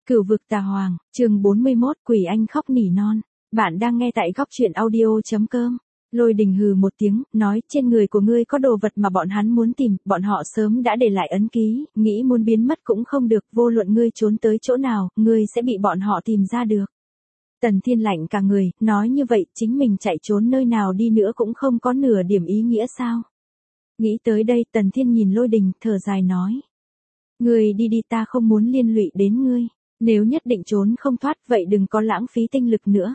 Cửu vực tà hoàng, chương 41, quỷ anh khóc nỉ non. Bạn đang nghe tại góc truyện audio.com. Lôi Đình hừ một tiếng, nói trên người của ngươi có đồ vật mà bọn hắn muốn tìm, bọn họ sớm đã để lại ấn ký, nghĩ muốn biến mất cũng không được, vô luận ngươi trốn tới chỗ nào, ngươi sẽ bị bọn họ tìm ra được. Tần Thiên lạnh cả người, nói như vậy, chính mình chạy trốn nơi nào đi nữa cũng không có nửa điểm ý nghĩa sao. Nghĩ tới đây, Tần Thiên nhìn Lôi Đình, thở dài nói. Ngươi đi đi, ta không muốn liên lụy đến ngươi. Nếu nhất định trốn không thoát vậy đừng có lãng phí tinh lực nữa.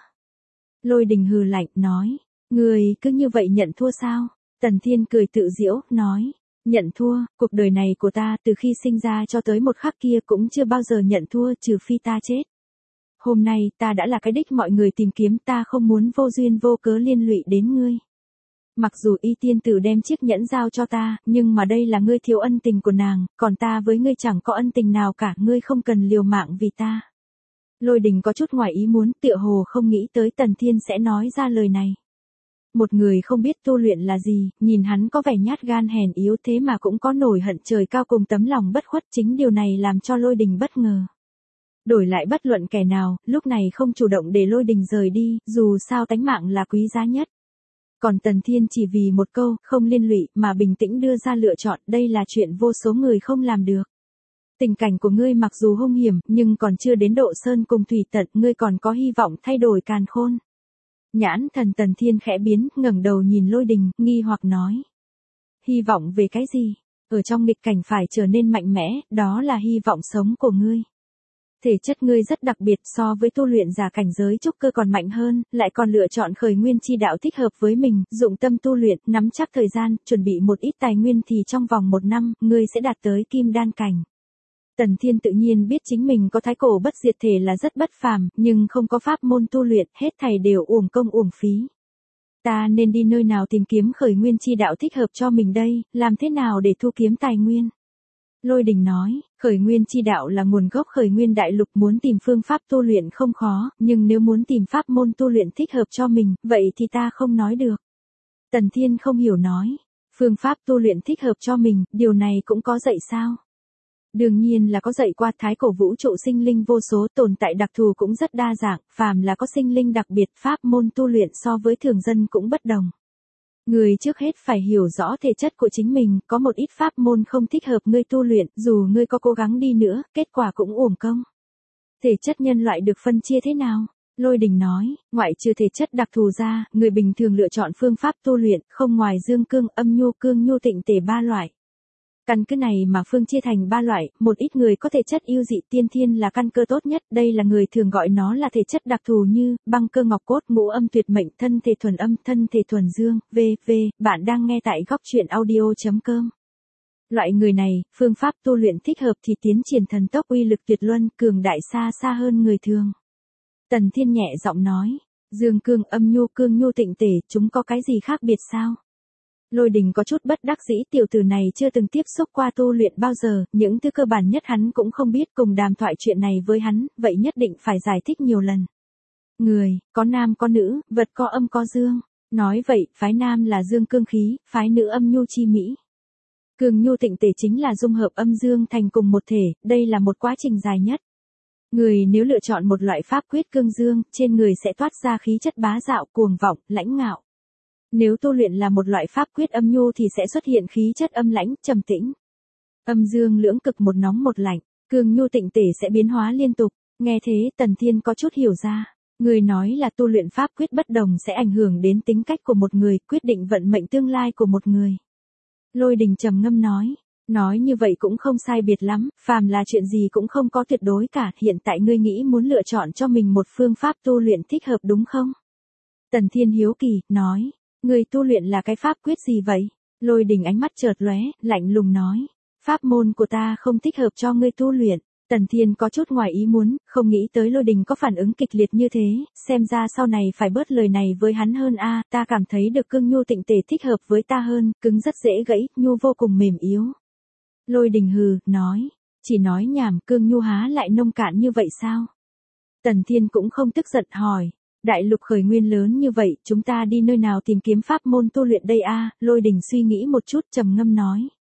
Lôi Đình hừ lạnh, nói. Người cứ như vậy nhận thua sao? Tần Thiên cười tự giễu, nói. Nhận thua, cuộc đời này của ta từ khi sinh ra cho tới một khắc kia cũng chưa bao giờ nhận thua trừ phi ta chết. Hôm nay ta đã là cái đích mọi người tìm kiếm, ta không muốn vô duyên vô cớ liên lụy đến ngươi. Mặc dù Y tiên tử đem chiếc nhẫn giao cho ta, nhưng mà đây là ngươi thiếu ân tình của nàng, còn ta với ngươi chẳng có ân tình nào cả, ngươi không cần liều mạng vì ta. Lôi Đình có chút ngoài ý muốn, tựa hồ không nghĩ tới Tần Thiên sẽ nói ra lời này. Một người không biết tu luyện là gì, nhìn hắn có vẻ nhát gan hèn yếu thế mà cũng có nổi hận trời cao cùng tấm lòng bất khuất, chính điều này làm cho Lôi Đình bất ngờ. Đổi lại bất luận kẻ nào, lúc này không chủ động để Lôi Đình rời đi, dù sao tánh mạng là quý giá nhất. Còn Tần Thiên chỉ vì một câu, không liên lụy, mà bình tĩnh đưa ra lựa chọn, đây là chuyện vô số người không làm được. Tình cảnh của ngươi mặc dù hung hiểm, nhưng còn chưa đến độ sơn cùng thủy tận, ngươi còn có hy vọng thay đổi càn khôn. Nhãn thần Tần Thiên khẽ biến, ngẩng đầu nhìn Lôi Đình, nghi hoặc nói. Hy vọng về cái gì? Ở trong nghịch cảnh phải trở nên mạnh mẽ, đó là hy vọng sống của ngươi. Thể chất ngươi rất đặc biệt, so với tu luyện giả cảnh giới trúc cơ còn mạnh hơn, lại còn lựa chọn khởi nguyên chi đạo thích hợp với mình, dụng tâm tu luyện, nắm chắc thời gian, chuẩn bị một ít tài nguyên thì trong vòng 1 năm, ngươi sẽ đạt tới kim đan cảnh. Tần Thiên tự nhiên biết chính mình có thái cổ bất diệt thể là rất bất phàm, nhưng không có pháp môn tu luyện, hết thảy đều uổng công uổng phí. Ta nên đi nơi nào tìm kiếm khởi nguyên chi đạo thích hợp cho mình đây, làm thế nào để thu kiếm tài nguyên? Lôi Đình nói, khởi nguyên chi đạo là nguồn gốc khởi nguyên đại lục, muốn tìm phương pháp tu luyện không khó, nhưng nếu muốn tìm pháp môn tu luyện thích hợp cho mình, vậy thì ta không nói được. Tần Thiên không hiểu nói, phương pháp tu luyện thích hợp cho mình, điều này cũng có dạy sao? Đương nhiên là có dạy qua, thái cổ vũ trụ sinh linh vô số, tồn tại đặc thù cũng rất đa dạng, phàm là có sinh linh đặc biệt, pháp môn tu luyện so với thường dân cũng bất đồng. Người trước hết phải hiểu rõ thể chất của chính mình, có một ít pháp môn không thích hợp ngươi tu luyện, dù ngươi có cố gắng đi nữa, kết quả cũng uổng công. Thể chất nhân loại được phân chia thế nào? Lôi Đình nói, ngoại trừ thể chất đặc thù ra, người bình thường lựa chọn phương pháp tu luyện, không ngoài dương cương, âm nhu, cương nhu, tịnh tề 3 loại. Căn cứ này mà phương chia thành 3 loại, một ít người có thể chất ưu dị, tiên thiên là căn cơ tốt nhất, đây là người thường gọi nó là thể chất đặc thù như, băng cơ ngọc cốt, ngũ âm tuyệt mệnh, thân thể thuần âm, thân thể thuần dương, v.v. Bạn đang nghe tại góc truyện audio.com. Loại người này, phương pháp tu luyện thích hợp thì tiến triển thần tốc, uy lực tuyệt luân, cường đại xa xa hơn người thường. Tần Thiên nhẹ giọng nói, dương cương, âm nhu, cương nhu, tịnh tề, chúng có cái gì khác biệt sao? Lôi Đình có chút bất đắc dĩ, tiểu tử này chưa từng tiếp xúc qua tu luyện bao giờ, những thứ cơ bản nhất hắn cũng không biết, cùng đàm thoại chuyện này với hắn, vậy nhất định phải giải thích nhiều lần. Người, có nam có nữ, vật có âm có dương. Nói vậy, phái nam là dương cương khí, phái nữ âm nhu chi mỹ. Cương nhu tịnh tề chính là dung hợp âm dương thành cùng một thể, đây là một quá trình dài nhất. Người nếu lựa chọn một loại pháp quyết cương dương, trên người sẽ toát ra khí chất bá đạo, cuồng vọng, lãnh ngạo. Nếu tu luyện là một loại pháp quyết âm nhu thì sẽ xuất hiện khí chất âm lãnh, trầm tĩnh. Âm dương lưỡng cực, một nóng một lạnh, cương nhu tịnh tề sẽ biến hóa liên tục. Nghe thế, Tần Thiên có chút hiểu ra. Người nói là tu luyện pháp quyết bất đồng sẽ ảnh hưởng đến tính cách của một người, quyết định vận mệnh tương lai của một người. Lôi Đình trầm ngâm nói như vậy cũng không sai biệt lắm, phàm là chuyện gì cũng không có tuyệt đối cả, hiện tại ngươi nghĩ muốn lựa chọn cho mình một phương pháp tu luyện thích hợp đúng không? Tần Thiên hiếu kỳ, nói. Người tu luyện là cái pháp quyết gì vậy? Lôi Đình ánh mắt chợt lóe, lạnh lùng nói. Pháp môn của ta không thích hợp cho ngươi tu luyện. Tần Thiên có chút ngoài ý muốn, không nghĩ tới Lôi Đình có phản ứng kịch liệt như thế, xem ra sau này phải bớt lời này với hắn hơn a. Ta cảm thấy được cương nhu tịnh tề thích hợp với ta hơn, cứng rất dễ gãy, nhu vô cùng mềm yếu. Lôi Đình hừ, nói. Chỉ nói nhảm, cương nhu há lại nông cạn như vậy sao? Tần Thiên cũng không tức giận hỏi. Đại lục khởi nguyên lớn như vậy, chúng ta đi nơi nào tìm kiếm pháp môn tu luyện đây a? Lôi Đình suy nghĩ một chút, trầm ngâm nói.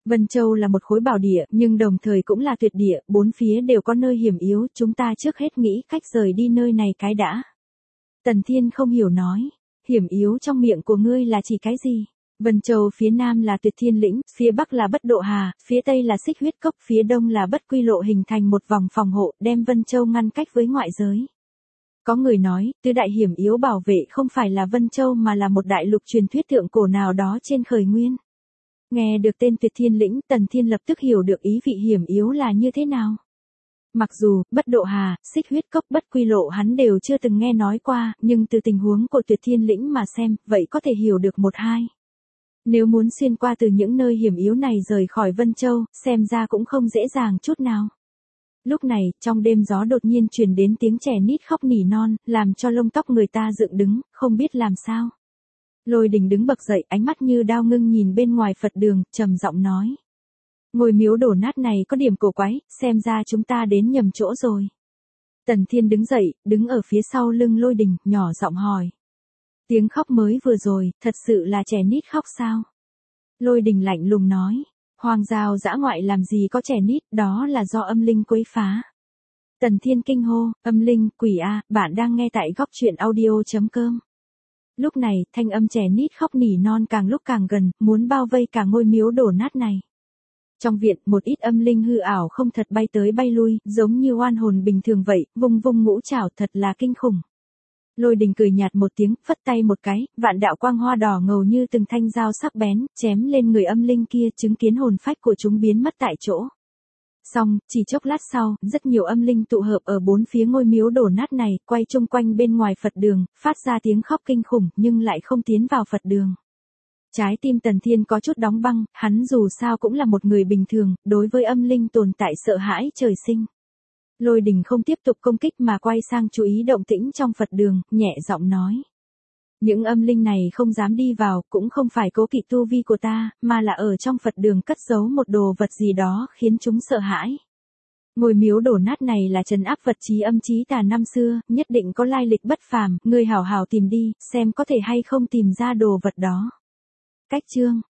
Vân Châu là một khối bảo địa, nhưng đồng thời cũng là tuyệt địa, bốn phía đều có nơi hiểm yếu, chúng ta trước hết nghĩ cách rời đi nơi này cái đã. Tần Thiên không hiểu nói, hiểm yếu trong miệng của ngươi là chỉ cái gì? Vân Châu phía nam là Tuyệt Thiên Lĩnh, phía bắc là Bất Độ Hà, phía tây là Xích Huyết Cốc, phía đông là Bất Quy Lộ, hình thành một vòng phòng hộ, đem Vân Châu ngăn cách với ngoại giới. Có người nói, tứ đại hiểm yếu bảo vệ không phải là Vân Châu mà là một đại lục truyền thuyết thượng cổ nào đó trên khởi nguyên. Nghe được tên Tuyệt Thiên Lĩnh, Tần Thiên lập tức hiểu được ý vị hiểm yếu là như thế nào. Mặc dù, Bất Độ Hà, Xích Huyết Cốc, Bất Quy Lộ hắn đều chưa từng nghe nói qua, nhưng từ tình huống của Tuyệt Thiên Lĩnh mà xem, vậy có thể hiểu được một hai. Nếu muốn xuyên qua từ những nơi hiểm yếu này rời khỏi Vân Châu, xem ra cũng không dễ dàng chút nào. Lúc này, trong đêm gió đột nhiên truyền đến tiếng trẻ nít khóc nỉ non, làm cho lông tóc người ta dựng đứng, không biết làm sao. Lôi Đình đứng bật dậy, ánh mắt như đao ngưng nhìn bên ngoài Phật đường, trầm giọng nói. Ngôi miếu đổ nát này có điểm cổ quái, xem ra chúng ta đến nhầm chỗ rồi. Tần Thiên đứng dậy, đứng ở phía sau lưng Lôi Đình, nhỏ giọng hỏi. Tiếng khóc mới vừa rồi, thật sự là trẻ nít khóc sao? Lôi Đình lạnh lùng nói. Hoàng giao dã ngoại làm gì có trẻ nít, đó là do âm linh quấy phá. Tần Thiên kinh hô, âm linh, quỷ a, bạn đang nghe tại góc truyện audio.com. Lúc này, thanh âm trẻ nít khóc nỉ non càng lúc càng gần, muốn bao vây cả ngôi miếu đổ nát này. Trong viện, một ít âm linh hư ảo không thật bay tới bay lui, giống như oan hồn bình thường vậy, vung vung ngũ trảo thật là kinh khủng. Lôi Đình cười nhạt một tiếng, phất tay một cái, vạn đạo quang hoa đỏ ngầu như từng thanh dao sắc bén, chém lên người âm linh kia, chứng kiến hồn phách của chúng biến mất tại chỗ. Xong, chỉ chốc lát sau, rất nhiều âm linh tụ hợp ở bốn phía ngôi miếu đổ nát này, quay chung quanh bên ngoài Phật đường, phát ra tiếng khóc kinh khủng, nhưng lại không tiến vào Phật đường. Trái tim Tần Thiên có chút đóng băng, hắn dù sao cũng là một người bình thường, đối với âm linh tồn tại sợ hãi trời sinh. Lôi Đình không tiếp tục công kích mà quay sang chú ý động tĩnh trong Phật đường, nhẹ giọng nói. Những âm linh này không dám đi vào, cũng không phải cố kỵ tu vi của ta, mà là ở trong Phật đường cất giấu một đồ vật gì đó khiến chúng sợ hãi. Ngôi miếu đổ nát này là trấn áp vật trí âm trí tà năm xưa, nhất định có lai lịch bất phàm, ngươi hảo hảo tìm đi, xem có thể hay không tìm ra đồ vật đó. Cách chương